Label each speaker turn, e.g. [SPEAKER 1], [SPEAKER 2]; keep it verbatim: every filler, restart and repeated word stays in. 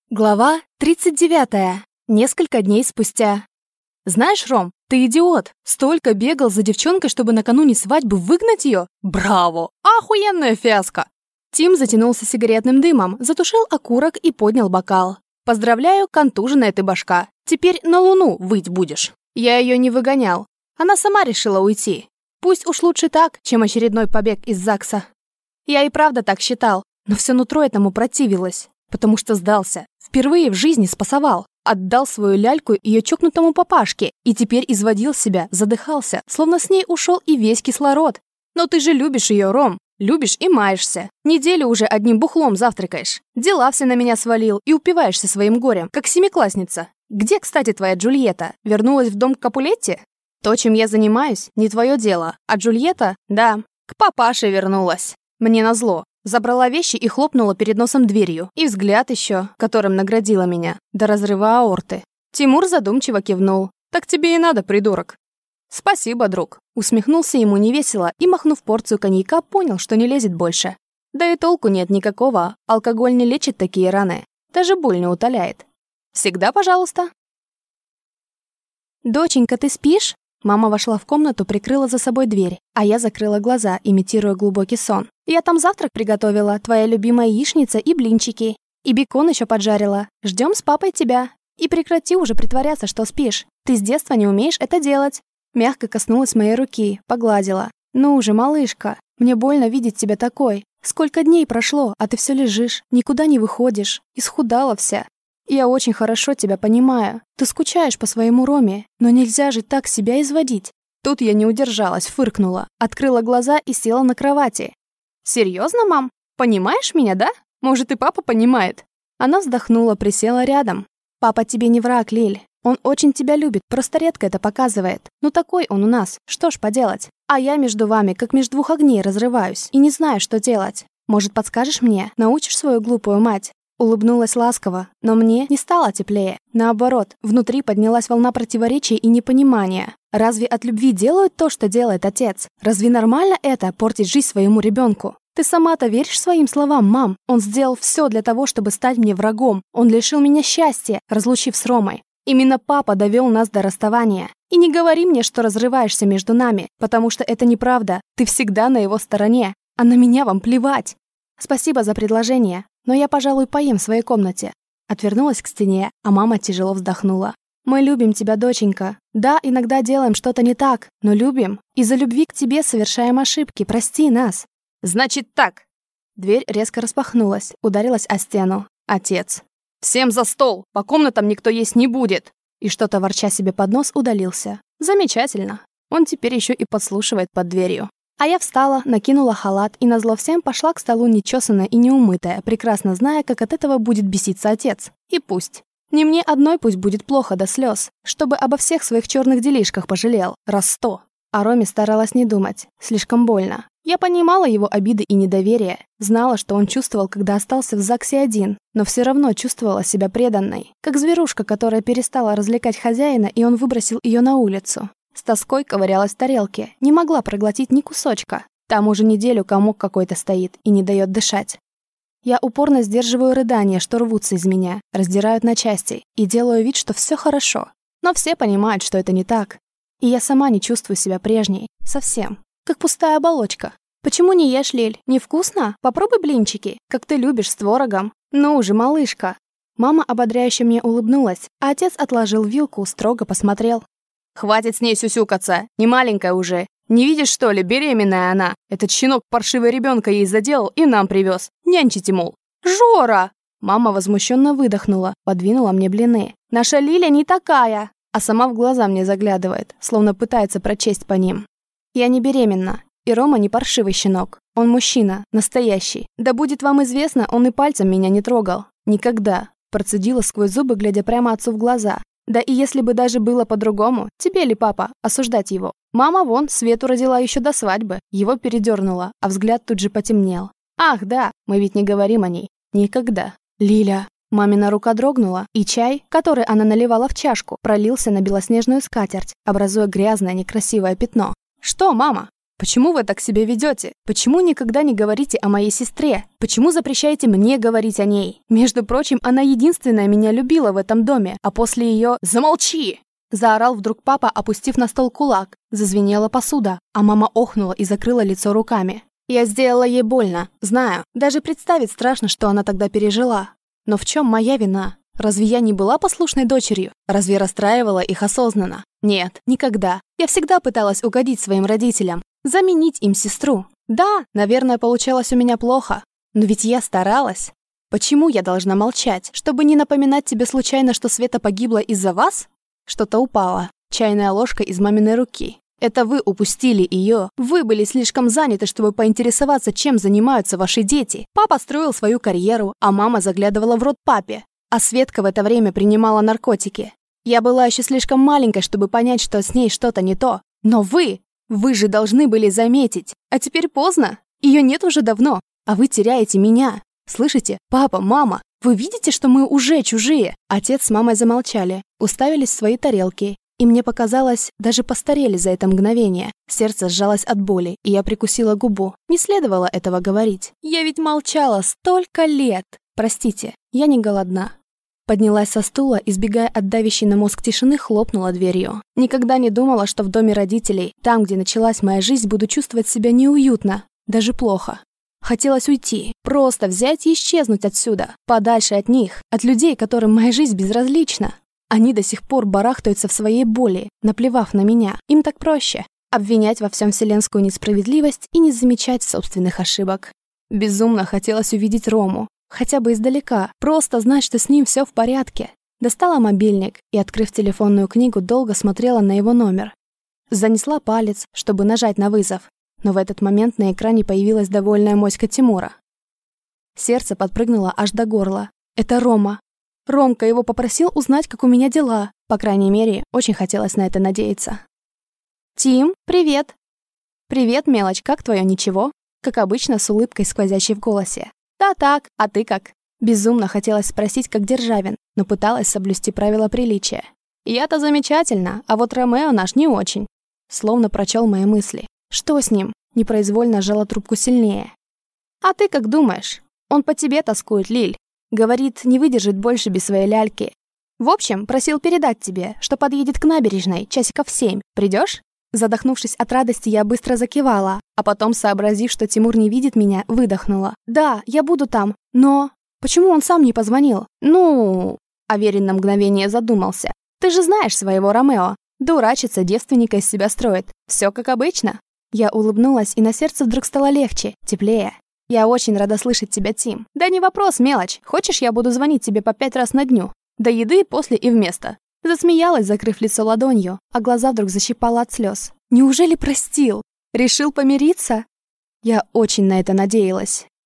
[SPEAKER 1] Глава тридцать девятая. Несколько дней спустя. «Знаешь, Ром, ты идиот! Столько бегал за девчонкой, чтобы накануне свадьбы выгнать ее? Браво! Охуенная фиаско!» Тим затянулся сигаретным дымом, затушил окурок и поднял бокал. «Поздравляю, контуженная ты башка. Теперь на Луну выть будешь». Я ее не выгонял. Она сама решила уйти. Пусть уж лучше так, чем очередной побег из ЗАГСа. Я и правда так считал, но все нутро этому противилось. Потому что сдался. Впервые в жизни спасовал. Отдал свою ляльку ее чокнутому папашке и теперь изводил себя, задыхался, словно с ней ушел и весь кислород. Но ты же любишь ее, Ром. Любишь и маешься. Неделю уже одним бухлом завтракаешь. Дела все на меня свалил и упиваешься своим горем, как семиклассница. Где, кстати, твоя Джульетта? Вернулась в дом к Капулетти? То, чем я занимаюсь, не твое дело. А Джульетта, да, к папаше вернулась. Мне назло. Забрала вещи и хлопнула перед носом дверью. И взгляд еще, которым наградила меня, до разрыва аорты. Тимур задумчиво кивнул. «Так тебе и надо, придурок». «Спасибо, друг». Усмехнулся ему невесело и, махнув порцию коньяка, понял, что не лезет больше. Да и толку нет никакого. Алкоголь не лечит такие раны. Даже боль не утоляет. «Всегда, пожалуйста». «Доченька, ты спишь?» Мама вошла в комнату, прикрыла за собой дверь, а я закрыла глаза, имитируя глубокий сон. «Я там завтрак приготовила, твоя любимая яичница и блинчики. И бекон еще поджарила. Ждем с папой тебя. И прекрати уже притворяться, что спишь. Ты с детства не умеешь это делать». Мягко коснулась моей руки, погладила. «Ну уже, малышка, мне больно видеть тебя такой. Сколько дней прошло, а ты все лежишь, никуда не выходишь. Исхудала вся. Я очень хорошо тебя понимаю. Ты скучаешь по своему Роме, но нельзя же так себя изводить». Тут я не удержалась, фыркнула, открыла глаза и села на кровати. «Серьезно, мам? Понимаешь меня, да? Может, и папа понимает?» Она вздохнула, присела рядом. «Папа тебе не враг, Лиль. Он очень тебя любит, просто редко это показывает. Ну такой он у нас, что ж поделать? А я между вами, как между двух огней, разрываюсь и не знаю, что делать. Может, подскажешь мне? Научишь свою глупую мать?» Улыбнулась ласково, но мне не стало теплее. Наоборот, внутри поднялась волна противоречия и непонимания. Разве от любви делают то, что делает отец? Разве нормально это, портить жизнь своему ребенку? Ты сама-то веришь своим словам, мам? Он сделал все для того, чтобы стать мне врагом. Он лишил меня счастья, разлучив с Ромой. Именно папа довел нас до расставания. И не говори мне, что разрываешься между нами, потому что это неправда. Ты всегда на его стороне, а на меня вам плевать. Спасибо за предложение. Но я, пожалуй, поем в своей комнате». Отвернулась к стене, а мама тяжело вздохнула. «Мы любим тебя, доченька. Да, иногда делаем что-то не так, но любим. Из-за любви к тебе совершаем ошибки. Прости нас». «Значит так». Дверь резко распахнулась, ударилась о стену. Отец. «Всем за стол! По комнатам никто есть не будет!» И что-то, ворча себе под нос, удалился. «Замечательно. Он теперь еще и подслушивает под дверью». А я встала, накинула халат и назло всем пошла к столу нечесанная и неумытая, прекрасно зная, как от этого будет беситься отец. И пусть. Не мне одной пусть будет плохо до слез, чтобы обо всех своих черных делишках пожалел. Раз сто. О Роме старалась не думать. Слишком больно. Я понимала его обиды и недоверие. Знала, что он чувствовал, когда остался в ЗАГСе один. Но все равно чувствовала себя преданной. Как зверушка, которая перестала развлекать хозяина, и он выбросил ее на улицу. С тоской ковырялась в тарелке, не могла проглотить ни кусочка. Там уже неделю комок какой-то стоит и не дает дышать. Я упорно сдерживаю рыдания, что рвутся из меня, раздирают на части, и делаю вид, что все хорошо. Но все понимают, что это не так. И я сама не чувствую себя прежней. Совсем. Как пустая оболочка. «Почему не ешь, Лиль? Невкусно? Попробуй блинчики, как ты любишь, с творогом. Ну уже, малышка». Мама ободряюще мне улыбнулась, а отец отложил вилку, строго посмотрел. «Хватит с ней сюсюкаться, не маленькая уже. Не видишь, что ли, беременная она. Этот щенок паршивый ребенка ей заделал и нам привез. Нянчите, мол». «Жора!» Мама возмущенно выдохнула, подвинула мне блины. «Наша Лиля не такая!» А сама в глаза мне заглядывает, словно пытается прочесть по ним. «Я не беременна. И Рома не паршивый щенок. Он мужчина, настоящий. Да будет вам известно, он и пальцем меня не трогал. Никогда». Процедила сквозь зубы, глядя прямо отцу в глаза. Да и если бы даже было по-другому, тебе ли, папа, осуждать его? Мама вон Свету родила еще до свадьбы, его передернула, а взгляд тут же потемнел. Ах, да, мы ведь не говорим о ней. Никогда. Лиля. Мамина рука дрогнула, и чай, который она наливала в чашку, пролился на белоснежную скатерть, образуя грязное некрасивое пятно. Что, мама? Почему вы так себя ведете? Почему никогда не говорите о моей сестре? Почему запрещаете мне говорить о ней? Между прочим, она единственная меня любила в этом доме, а после ее... Замолчи! Заорал вдруг папа, опустив на стол кулак. Зазвенела посуда, а мама охнула и закрыла лицо руками. Я сделала ей больно, знаю. Даже представить страшно, что она тогда пережила. Но в чем моя вина? Разве я не была послушной дочерью? Разве расстраивала их осознанно? Нет, никогда. Я всегда пыталась угодить своим родителям. Заменить им сестру. Да, наверное, получалось у меня плохо. Но ведь я старалась. Почему я должна молчать? Чтобы не напоминать тебе случайно, что Света погибла из-за вас? Что-то упало. Чайная ложка из маминой руки. Это вы упустили ее. Вы были слишком заняты, чтобы поинтересоваться, чем занимаются ваши дети. Папа строил свою карьеру, а мама заглядывала в рот папе. А Светка в это время принимала наркотики. Я была еще слишком маленькой, чтобы понять, что с ней что-то не то. Но вы... Вы же должны были заметить. А теперь поздно. Ее нет уже давно. А вы теряете меня. Слышите? Папа, мама, вы видите, что мы уже чужие? Отец с мамой замолчали, уставились в свои тарелки. И мне показалось, даже постарели за это мгновение. Сердце сжалось от боли, и я прикусила губу. Не следовало этого говорить. Я ведь молчала столько лет. Простите, я не голодна. Поднялась со стула, избегая от давящей на мозг тишины, хлопнула дверью. Никогда не думала, что в доме родителей, там, где началась моя жизнь, буду чувствовать себя неуютно, даже плохо. Хотелось уйти, просто взять и исчезнуть отсюда, подальше от них, от людей, которым моя жизнь безразлична. Они до сих пор барахтаются в своей боли, наплевав на меня. Им так проще. Обвинять во всем вселенскую несправедливость и не замечать собственных ошибок. Безумно хотелось увидеть Рому. Хотя бы издалека, просто знать, что с ним все в порядке. Достала мобильник и, открыв телефонную книгу, долго смотрела на его номер. Занесла палец, чтобы нажать на вызов, но в этот момент на экране появилась довольная моська Тимура. Сердце подпрыгнуло аж до горла. Это Рома. Ромка его попросил узнать, как у меня дела. По крайней мере, очень хотелось на это надеяться. «Тим, привет!» «Привет, мелочь, как твое ничего?» Как обычно, с улыбкой, сквозящей в голосе. «Да так, а ты как?» Безумно хотелось спросить, как Державин, но пыталась соблюсти правила приличия. «Я-то замечательно, а вот Ромео наш не очень». Словно прочел мои мысли. «Что с ним?» Непроизвольно сжала трубку сильнее. «А ты как думаешь? Он по тебе тоскует, Лиль. Говорит, не выдержит больше без своей ляльки. В общем, просил передать тебе, что подъедет к набережной часиков в семь. Придешь?» Задохнувшись от радости, я быстро закивала, а потом, сообразив, что Тимур не видит меня, выдохнула. «Да, я буду там, но... Почему он сам не позвонил?» «Ну...» Аверин на мгновение задумался. «Ты же знаешь своего Ромео. Дурачится, девственника из себя строит. Все как обычно». Я улыбнулась, и на сердце вдруг стало легче, теплее. «Я очень рада слышать тебя, Тим. Да не вопрос, мелочь. Хочешь, я буду звонить тебе по пять раз на дню? До еды, после и вместо». Засмеялась, закрыв лицо ладонью, а глаза вдруг защипала от слез. «Неужели простил? Решил помириться?» Я очень на это надеялась.